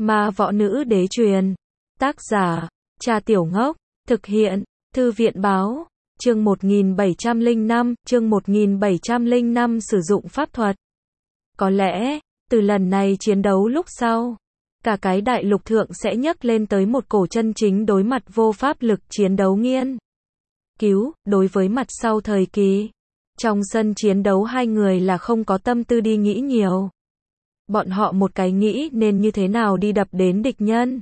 Ma võ nữ đế truyền. Tác giả, Cha Tiểu Ngốc. Thực hiện, Thư viện báo. Chương 1705 sử dụng pháp thuật. Có lẽ, từ lần này chiến đấu lúc sau, cả cái đại lục thượng sẽ nhấc lên tới một cổ chân chính đối mặt vô pháp lực chiến đấu nghiên cứu, đối với mặt sau thời kỳ. Trong sân chiến đấu hai người là không có tâm tư đi nghĩ nhiều. Bọn họ một cái nghĩ nên như thế nào đi đập đến địch nhân,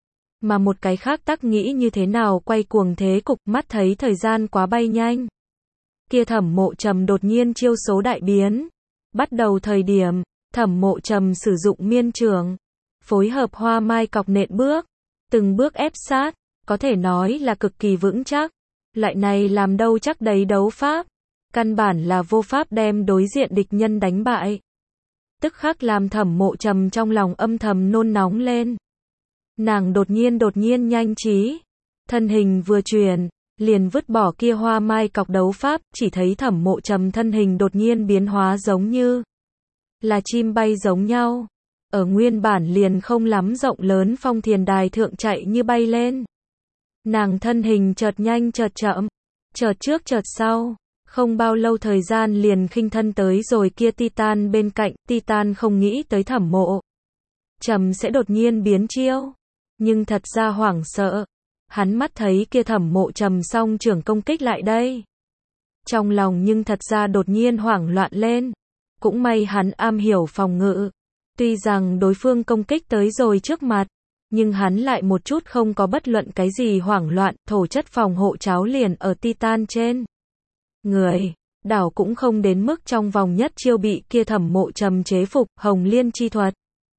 mà một cái khác tắc nghĩ như thế nào quay cuồng thế cục. Mắt thấy thời gian quá bay nhanh, kia Thẩm Mộ Trầm đột nhiên chiêu số đại biến. Bắt đầu thời điểm, Thẩm Mộ Trầm sử dụng miên trường, phối hợp hoa mai cọc nện bước, từng bước ép sát, có thể nói là cực kỳ vững chắc. Loại này làm đâu chắc đấy đấu pháp, căn bản là vô pháp đem đối diện địch nhân đánh bại. Tức khắc làm Thẩm Mộ Trầm trong lòng âm thầm nôn nóng lên. Nàng đột nhiên nhanh trí, thân hình vừa chuyển, liền vứt bỏ kia hoa mai cọc đấu pháp, chỉ thấy Thẩm Mộ Trầm thân hình đột nhiên biến hóa giống như là chim bay giống nhau, ở nguyên bản liền không lắm rộng lớn phong thiền đài thượng chạy như bay lên. Nàng thân hình chợt nhanh chợt chậm, chợt trước chợt sau, không bao lâu thời gian liền khinh thân tới rồi kia Titan bên cạnh. Titan không nghĩ tới Thẩm Mộ Trầm sẽ đột nhiên biến chiêu, nhưng thật ra hoảng sợ. Hắn mắt thấy kia Thẩm Mộ Trầm song trưởng công kích lại đây, trong lòng nhưng thật ra đột nhiên hoảng loạn lên. Cũng may hắn am hiểu phòng ngự, tuy rằng đối phương công kích tới rồi trước mặt, nhưng hắn lại một chút không có bất luận cái gì hoảng loạn. Thổ chất phòng hộ cháo liền ở Titan trên người, đảo cũng không đến mức trong vòng nhất chiêu bị kia Thẩm Mộ Trầm chế phục. Hồng Liên chi thuật.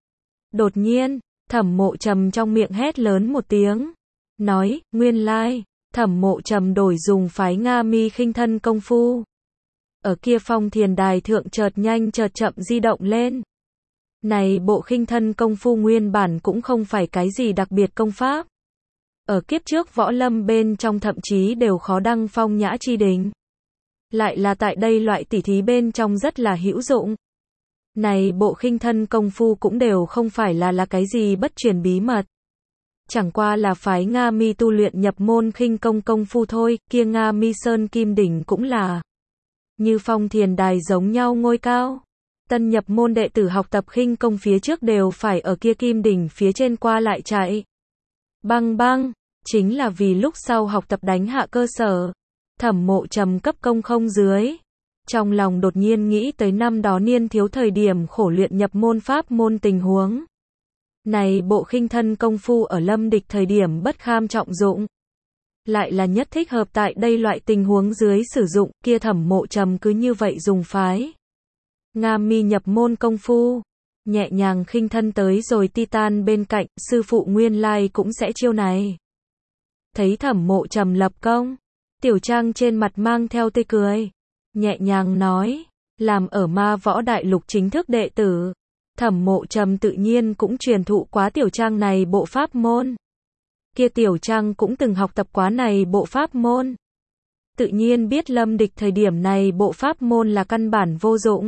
Đột nhiên, Thẩm Mộ Trầm trong miệng hét lớn một tiếng, nói, nguyên lai, Thẩm Mộ Trầm đổi dùng phái Nga Mi khinh thân công phu. Ở kia phong thiền đài thượng chợt nhanh chợt chậm di động lên. Này bộ khinh thân công phu nguyên bản cũng không phải cái gì đặc biệt công pháp. Ở kiếp trước võ lâm bên trong thậm chí đều khó đăng phong nhã chi đỉnh. Lại là tại đây loại tỉ thí bên trong rất là hữu dụng. Này bộ khinh thân công phu cũng đều không phải là cái gì bất truyền bí mật. Chẳng qua là phái Nga Mi tu luyện nhập môn khinh công công phu thôi. Kia Nga Mi Sơn Kim Đỉnh cũng là như phong thiền đài giống nhau ngôi cao. Tân nhập môn đệ tử học tập khinh công phía trước đều phải ở kia Kim Đỉnh phía trên qua lại chạy. Băng băng, chính là vì lúc sau học tập đánh hạ cơ sở. Thẩm Mộ Trầm cấp công không dưới. Trong lòng đột nhiên nghĩ tới năm đó niên thiếu thời điểm khổ luyện nhập môn pháp môn tình huống. Này bộ khinh thân công phu ở lâm địch thời điểm bất kham trọng dụng, lại là nhất thích hợp tại đây loại tình huống dưới sử dụng. Kia Thẩm Mộ Trầm cứ như vậy dùng phái Nga Mi nhập môn công phu, nhẹ nhàng khinh thân tới rồi Titan bên cạnh. Sư phụ nguyên lai cũng sẽ chiêu này. Thấy Thẩm Mộ Trầm lập công, Tiểu Trang trên mặt mang theo tươi cười, nhẹ nhàng nói, làm ở Ma Võ Đại Lục chính thức đệ tử, Thẩm Mộ Trầm tự nhiên cũng truyền thụ quá Tiểu Trang này bộ pháp môn. Kia Tiểu Trang cũng từng học tập quá này bộ pháp môn, tự nhiên biết lâm địch thời điểm này bộ pháp môn là căn bản vô dụng.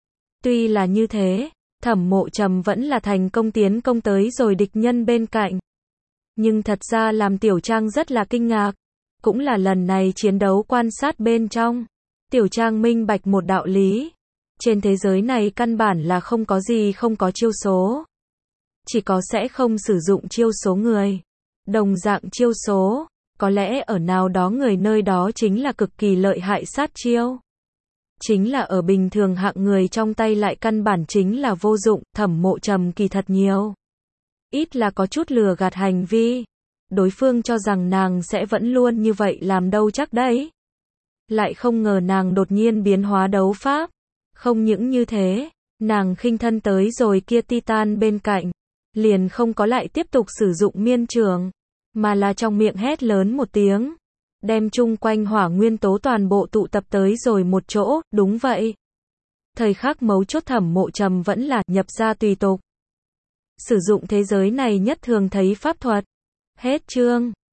Tuy là như thế, Thẩm Mộ Trầm vẫn là thành công tiến công tới rồi địch nhân bên cạnh. Nhưng thật ra làm Tiểu Trang rất là kinh ngạc, cũng là lần này chiến đấu quan sát bên trong, Tiểu Trang minh bạch một đạo lý. Trên thế giới này căn bản là không có gì không có chiêu số, chỉ có sẽ không sử dụng chiêu số người. Đồng dạng chiêu số, có lẽ ở nào đó người nơi đó chính là cực kỳ lợi hại sát chiêu, chính là ở bình thường hạng người trong tay lại căn bản chính là vô dụng. Thẩm Mộ Trầm kỳ thật nhiều ít là có chút lừa gạt hành vi. Đối phương cho rằng nàng sẽ vẫn luôn như vậy làm đâu chắc đấy. Lại không ngờ nàng đột nhiên biến hóa đấu pháp. Không những như thế, nàng khinh thân tới rồi kia Titan bên cạnh, liền không có lại tiếp tục sử dụng miên trường, mà là trong miệng hét lớn một tiếng, đem chung quanh hỏa nguyên tố toàn bộ tụ tập tới rồi một chỗ. Đúng vậy, thời khắc mấu chốt Thẩm Mộ Trầm vẫn là nhập ra tùy tục, sử dụng thế giới này nhất thường thấy pháp thuật. Hết chương.